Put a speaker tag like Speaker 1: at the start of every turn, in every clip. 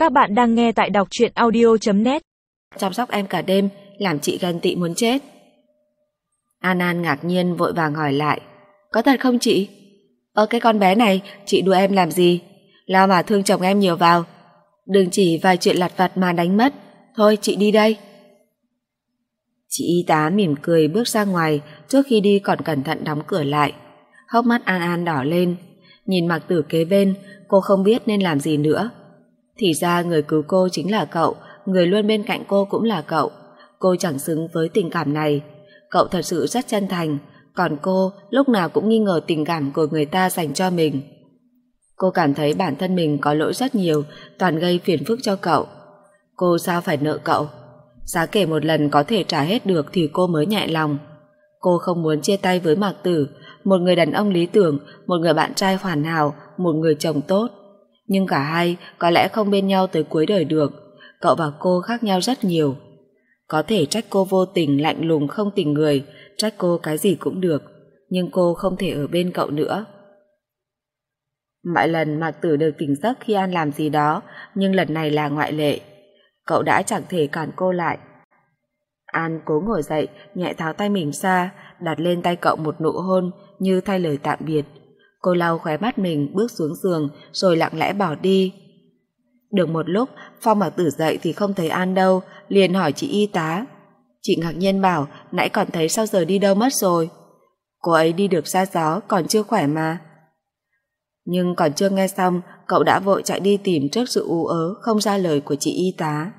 Speaker 1: Các bạn đang nghe tại đọc truyện audio.net.
Speaker 2: Chăm sóc em cả đêm, làm chị ghen tị muốn chết. An ngạc nhiên vội vàng hỏi lại. Có thật không chị? Cái con bé này, chị đùa em làm gì? Lao mà thương chồng em nhiều vào. Đừng chỉ vài chuyện lặt vặt mà đánh mất. Thôi chị đi đây. Chị y tá mỉm cười bước ra ngoài, trước khi đi còn cẩn thận đóng cửa lại. Hốc mắt An đỏ lên. Nhìn Mạc Tử kế bên, cô không biết nên làm gì nữa. Thì ra người cứu cô chính là cậu, người luôn bên cạnh cô cũng là cậu. Cô chẳng xứng với tình cảm này. Cậu thật sự rất chân thành, còn cô lúc nào cũng nghi ngờ tình cảm của người ta dành cho mình. Cô cảm thấy bản thân mình có lỗi rất nhiều, toàn gây phiền phức cho cậu. Cô sao phải nợ cậu? Giá kể một lần có thể trả hết được thì cô mới nhẹ lòng. Cô không muốn chia tay với Mạc Tử, một người đàn ông lý tưởng, một người bạn trai hoàn hảo, một người chồng tốt. Nhưng cả hai có lẽ không bên nhau tới cuối đời được. Cậu và cô khác nhau rất nhiều. Có thể trách cô vô tình, lạnh lùng, không tình người, trách cô cái gì cũng được, nhưng cô không thể ở bên cậu nữa. Mọi lần Mạc Tử được tỉnh giấc khi An làm gì đó, nhưng lần này là ngoại lệ. Cậu đã chẳng thể cản cô lại. An cố ngồi dậy, nhẹ tháo tay mình ra, đặt lên tay cậu một nụ hôn như thay lời tạm biệt. Cô lau khóe mắt mình, bước xuống giường rồi lặng lẽ bỏ đi. Được một lúc, Phong Mạc Tử dậy thì không thấy An đâu, liền hỏi chị y tá. Chị ngạc nhiên bảo nãy còn thấy sao giờ đi đâu mất rồi. Cô ấy đi được ra gió, còn chưa khỏe mà. Nhưng còn chưa nghe xong, cậu đã vội chạy đi tìm trước sự ú ớ không ra lời của chị y tá.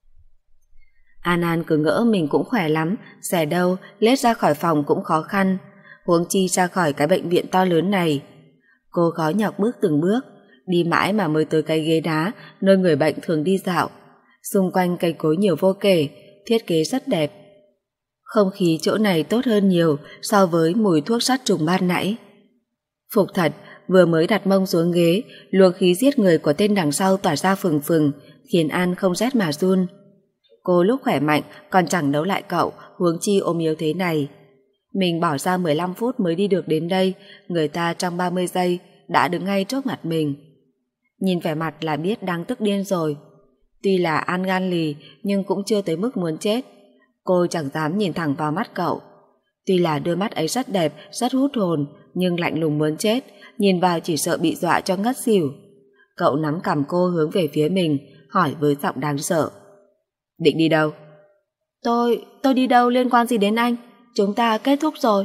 Speaker 2: An cứ ngỡ mình cũng khỏe lắm, xẻ đâu lết ra khỏi phòng cũng khó khăn, huống chi ra khỏi cái bệnh viện to lớn này. Cô khó nhọc bước từng bước, đi mãi mà mới tới cái ghế đá nơi người bệnh thường đi dạo. Xung quanh cây cối nhiều vô kể, thiết kế rất đẹp. Không khí chỗ này tốt hơn nhiều so với mùi thuốc sát trùng ban nãy. Phục thật, vừa mới đặt mông xuống ghế, luồng khí giết người của tên đằng sau tỏa ra phừng phừng, khiến An không rét mà run. Cô lúc khỏe mạnh còn chẳng đấu lại cậu, huống chi ốm yếu thế này. Mình bỏ ra 15 phút mới đi được đến đây, người ta trong 30 giây đã đứng ngay trước mặt mình. Nhìn vẻ mặt là biết đang tức điên rồi. Tuy là An gan lì nhưng cũng chưa tới mức muốn chết. Cô chẳng dám nhìn thẳng vào mắt cậu. Tuy là đôi mắt ấy rất đẹp, rất hút hồn, nhưng lạnh lùng muốn chết, nhìn vào chỉ sợ bị dọa cho ngất xỉu. Cậu nắm cằm cô hướng về phía mình, hỏi với giọng đáng sợ. Định đi đâu? Tôi đi đâu liên quan gì đến anh? Chúng ta kết thúc rồi.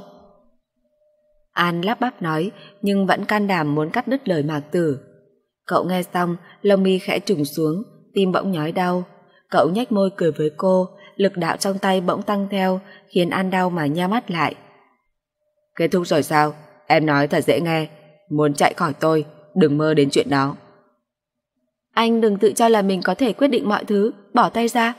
Speaker 2: An lắp bắp nói, nhưng vẫn can đảm muốn cắt đứt lời Mạc Tử. Cậu nghe xong, lông mi khẽ trùng xuống, tim bỗng nhói đau. Cậu nhếch môi cười với cô, lực đạo trong tay bỗng tăng theo, khiến An đau mà nheo mắt lại. Kết thúc rồi sao? Em nói thật dễ nghe, muốn chạy khỏi tôi, đừng mơ đến chuyện đó. Anh đừng tự cho là mình có thể quyết định mọi thứ, bỏ tay ra.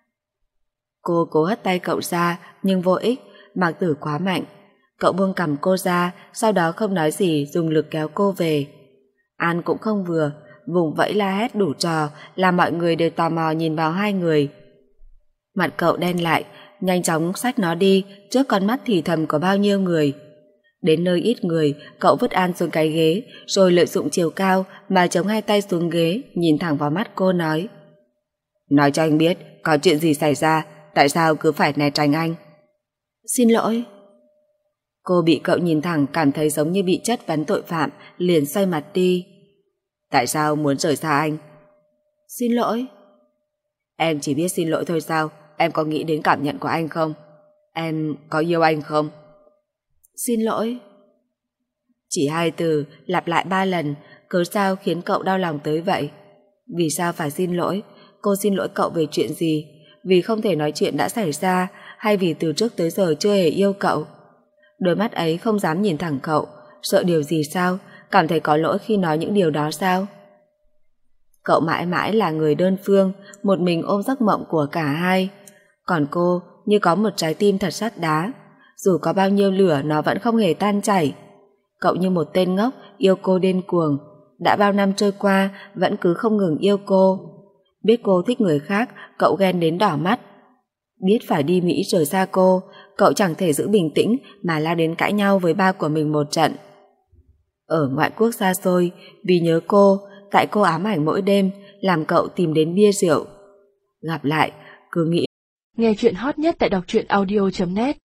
Speaker 2: Cô cố hất tay cậu ra, nhưng vô ích, Mạc Tử quá mạnh. Cậu buông cằm cô ra, sau đó không nói gì dùng lực kéo cô về. An cũng không vừa, vùng vẫy la hét đủ trò, làm mọi người đều tò mò nhìn vào hai người. Mặt cậu đen lại, nhanh chóng xách nó đi trước con mắt thì thầm của bao nhiêu người. Đến nơi ít người, cậu vứt An xuống cái ghế, rồi lợi dụng chiều cao mà chống hai tay xuống ghế, nhìn thẳng vào mắt cô nói. Nói cho anh biết, có chuyện gì xảy ra, tại sao cứ phải né tránh anh? Xin lỗi. Cô bị cậu nhìn thẳng cảm thấy giống như bị chất vấn tội phạm, liền xoay mặt đi. Tại sao muốn rời xa anh? Xin lỗi. Em chỉ biết xin lỗi thôi sao? Em có nghĩ đến cảm nhận của anh không? Em có yêu anh không? Xin lỗi. Chỉ hai từ lặp lại 3 lần, cớ sao khiến cậu đau lòng tới vậy? Vì sao phải xin lỗi? Cô xin lỗi cậu về chuyện gì? Vì không thể nói chuyện đã xảy ra, hay vì từ trước tới giờ chưa hề yêu cậu? Đôi mắt ấy không dám nhìn thẳng cậu, sợ điều gì sao? Cảm thấy có lỗi khi nói những điều đó sao? Cậu mãi mãi là người đơn phương, một mình ôm giấc mộng của cả hai. Còn cô như có một trái tim thật sắt đá, dù có bao nhiêu lửa nó vẫn không hề tan chảy. Cậu như một tên ngốc yêu cô điên cuồng, đã bao năm trôi qua vẫn cứ không ngừng yêu cô. Biết cô thích người khác, cậu ghen đến đỏ mắt. Biết phải đi Mỹ rời xa cô, cậu chẳng thể giữ bình tĩnh mà la đến cãi nhau với ba của mình một trận. Ở ngoại quốc xa xôi, vì nhớ cô, tại cô ám ảnh mỗi đêm, làm cậu tìm đến bia rượu. Gặp lại, cứ nghĩ.
Speaker 1: Nghe chuyện hot nhất tại đọc truyện audio.net